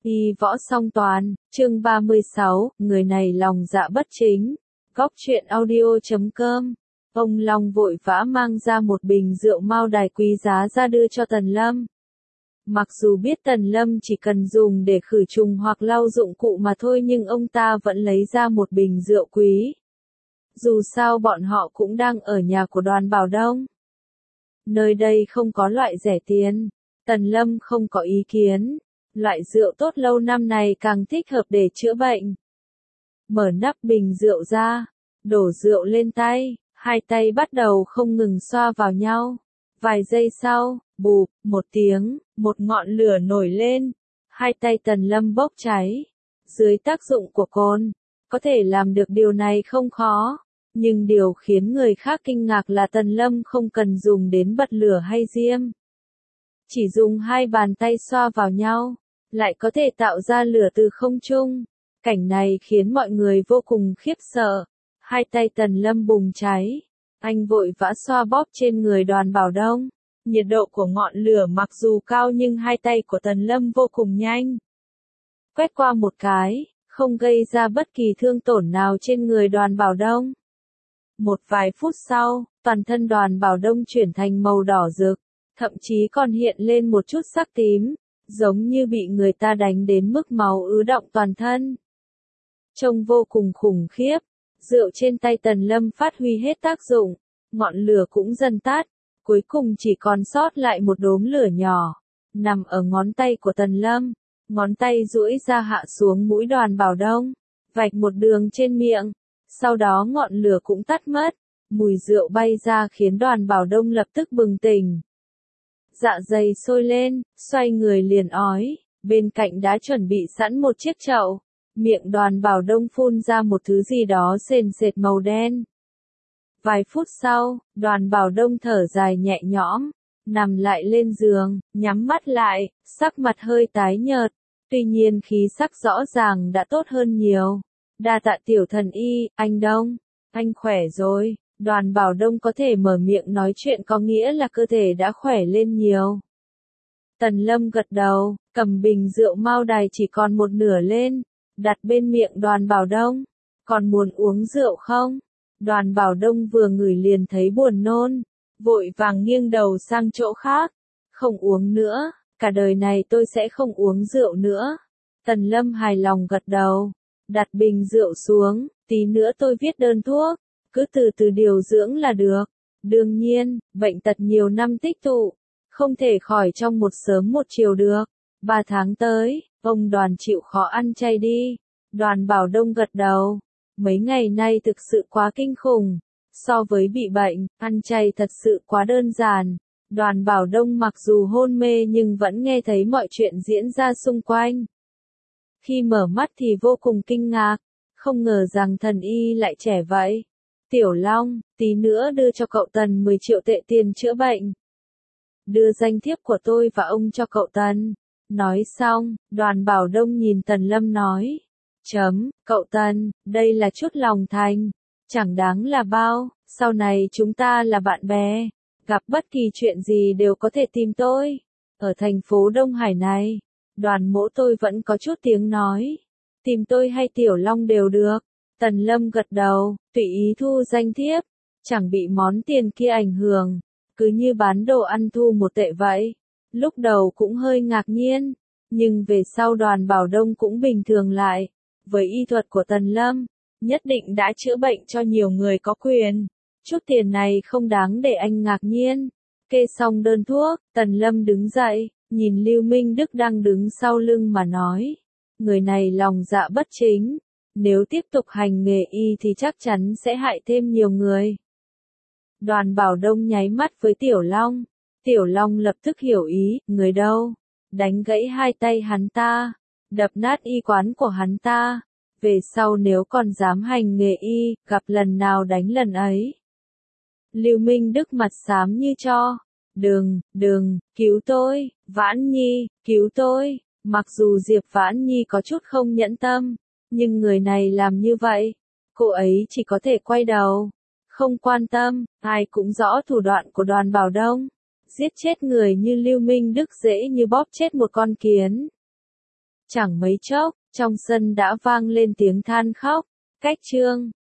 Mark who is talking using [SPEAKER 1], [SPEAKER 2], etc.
[SPEAKER 1] Y võ song toàn, chương 36, người này lòng dạ bất chính. Góc truyện audio.com. Ông Long vội vã mang ra một bình rượu mao đài quý giá ra đưa cho Tần Lâm. Mặc dù biết Tần Lâm chỉ cần dùng để khử trùng hoặc lau dụng cụ mà thôi, nhưng ông ta vẫn lấy ra một bình rượu quý. Dù sao bọn họ cũng đang ở nhà của Đoàn Bảo Đông. Nơi đây không có loại rẻ tiền. Tần Lâm không có ý kiến. Loại rượu tốt lâu năm này càng thích hợp để chữa bệnh. Mở nắp bình rượu ra, đổ rượu lên tay, hai tay bắt đầu không ngừng xoa vào nhau. Vài giây sau, bụp, một tiếng, một ngọn lửa nổi lên. Hai tay Tần Lâm bốc cháy. Dưới tác dụng của cồn, có thể làm được điều này không khó. Nhưng điều khiến người khác kinh ngạc là Tần Lâm không cần dùng đến bật lửa hay diêm. Chỉ dùng hai bàn tay xoa vào nhau, lại có thể tạo ra lửa từ không trung. Cảnh này khiến mọi người vô cùng khiếp sợ. Hai tay Tần Lâm bùng cháy. Anh vội vã xoa bóp trên người Đoàn Bảo Đông. Nhiệt độ của ngọn lửa mặc dù cao nhưng hai tay của Tần Lâm vô cùng nhanh. Quét qua một cái, không gây ra bất kỳ thương tổn nào trên người Đoàn Bảo Đông. Một vài phút sau, toàn thân Đoàn Bảo Đông chuyển thành màu đỏ rực, thậm chí còn hiện lên một chút sắc tím, giống như bị người ta đánh đến mức máu ứ đọng toàn thân. Trông vô cùng khủng khiếp, rượu trên tay Tần Lâm phát huy hết tác dụng, ngọn lửa cũng dần tắt, cuối cùng chỉ còn sót lại một đốm lửa nhỏ, nằm ở ngón tay của Tần Lâm. Ngón tay duỗi ra hạ xuống mũi Đoàn Bảo Đông, vạch một đường trên miệng, sau đó ngọn lửa cũng tắt mất, mùi rượu bay ra khiến Đoàn Bảo Đông lập tức bừng tỉnh. Dạ dày sôi lên, xoay người liền ói, bên cạnh đã chuẩn bị sẵn một chiếc chậu, miệng Đoàn Bảo Đông phun ra một thứ gì đó sền sệt màu đen. Vài phút sau, Đoàn Bảo Đông thở dài nhẹ nhõm, nằm lại lên giường, nhắm mắt lại, sắc mặt hơi tái nhợt, tuy nhiên khí sắc rõ ràng đã tốt hơn nhiều. Đa tạ tiểu thần y, anh Đông, anh khỏe rồi. Đoàn Bảo Đông có thể mở miệng nói chuyện có nghĩa là cơ thể đã khỏe lên nhiều. Tần Lâm gật đầu, cầm bình rượu mao đài chỉ còn một nửa lên, đặt bên miệng Đoàn Bảo Đông. Còn muốn uống rượu không? Đoàn Bảo Đông vừa ngửi liền thấy buồn nôn, vội vàng nghiêng đầu sang chỗ khác. Không uống nữa, cả đời này tôi sẽ không uống rượu nữa. Tần Lâm hài lòng gật đầu, đặt bình rượu xuống, tí nữa tôi viết đơn thuốc. Cứ từ từ điều dưỡng là được. Đương nhiên, bệnh tật nhiều năm tích tụ, không thể khỏi trong một sớm một chiều được. 3 tháng tới, ông Đoàn chịu khó ăn chay đi. Đoàn Bảo Đông gật đầu. Mấy ngày nay thực sự quá kinh khủng. So với bị bệnh, ăn chay thật sự quá đơn giản. Đoàn Bảo Đông mặc dù hôn mê nhưng vẫn nghe thấy mọi chuyện diễn ra xung quanh. Khi mở mắt thì vô cùng kinh ngạc. Không ngờ rằng thần y lại trẻ vậy. Tiểu Long, tí nữa đưa cho cậu Tần 10 triệu tệ tiền chữa bệnh. Đưa danh thiếp của tôi và ông cho cậu Tần. Nói xong, Đoàn Bảo Đông nhìn Tần Lâm nói. Cậu Tần, đây là chút lòng thành. Chẳng đáng là bao, sau này chúng ta là bạn bè. Gặp bất kỳ chuyện gì đều có thể tìm tôi. Ở thành phố Đông Hải này, Đoàn mỗ tôi vẫn có chút tiếng nói. Tìm tôi hay Tiểu Long đều được. Tần Lâm gật đầu, tùy ý thu danh thiếp, chẳng bị món tiền kia ảnh hưởng, cứ như bán đồ ăn thu 1 tệ vậy. Lúc đầu cũng hơi ngạc nhiên, nhưng về sau Đoàn Bảo Đông cũng bình thường lại. Với y thuật của Tần Lâm, nhất định đã chữa bệnh cho nhiều người có quyền. Chút tiền này không đáng để anh ngạc nhiên. Kê xong đơn thuốc, Tần Lâm đứng dậy, nhìn Lưu Minh Đức đang đứng sau lưng mà nói. Người này lòng dạ bất chính. Nếu tiếp tục hành nghề y thì chắc chắn sẽ hại thêm nhiều người. Đoàn Bảo Đông nháy mắt với Tiểu Long. Tiểu Long lập tức hiểu ý, người đâu? Đánh gãy hai tay hắn ta, đập nát y quán của hắn ta. Về sau nếu còn dám hành nghề y, gặp lần nào đánh lần ấy. Lưu Minh Đức mặt xám như tro. Đừng, cứu tôi, Vãn Nhi, cứu tôi. Mặc dù Diệp Vãn Nhi có chút không nhẫn tâm. Nhưng người này làm như vậy, cô ấy chỉ có thể quay đầu, không quan tâm. Ai cũng rõ thủ đoạn của Đoàn Bảo Đông, giết chết người như Lưu Minh Đức dễ như bóp chết một con kiến. Chẳng mấy chốc, trong sân đã vang lên tiếng than khóc. Cách chương